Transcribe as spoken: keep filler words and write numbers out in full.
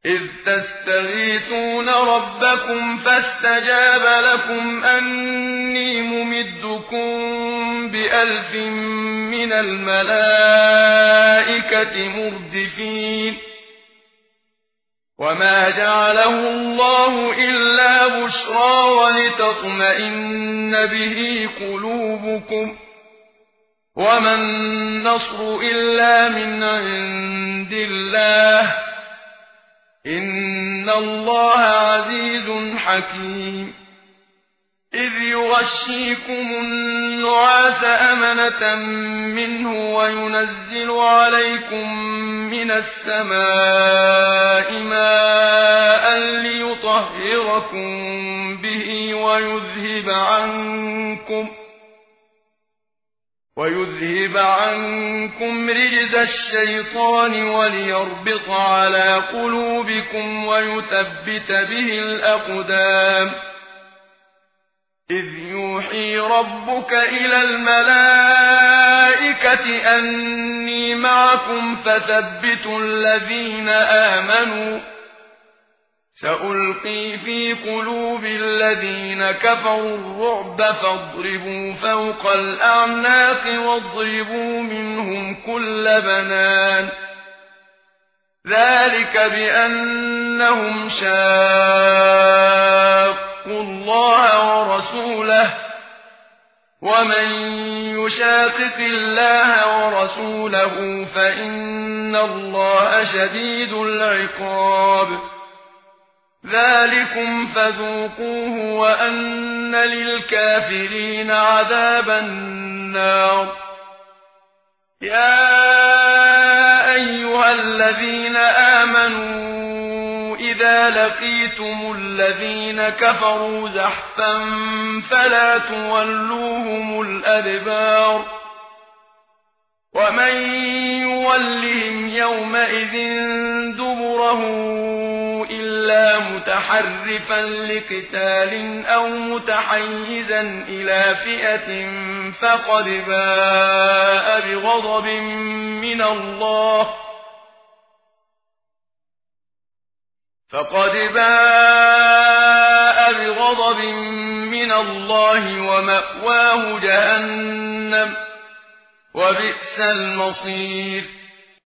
إذ تستغيثون ربكم فاستجاب لكم أني ممدكم بألف من الملائكة مردفين وما جعله الله إلا بشرى ولتطمئن به قلوبكم وما النصر إلا من عند الله إن الله عزيز حكيم إذ يغشيكم النعاس أمنة منه وينزل عليكم من السماء ماء ليطهركم به ويذهب عنكم ويذهب عنكم رجز الشيطان وليربط على قلوبكم ويثبت به الأقدام إذ يوحي ربك إلى الملائكة أني معكم فثبتوا الذين آمنوا سألقي في قلوب الذين كفروا الرعب فاضربوا فوق الأعناق واضربوا منهم كل بنان ذلك بأنهم شاقوا الله ورسوله ومن يشاقق الله ورسوله فإن الله شديد العقاب ذلكم فذوقوه وأن للكافرين عذاب النار يا أيها الذين آمنوا إذا لقيتم الذين كفروا زحفا فلا تولوهم الأدبار ومن يولهم يومئذ دبره إلا متحرفا لقتال أو متحيزا إلى فئة فقد باء بغضب من الله فقد باء بغضب من الله ومأواه جهنم وبئس المصير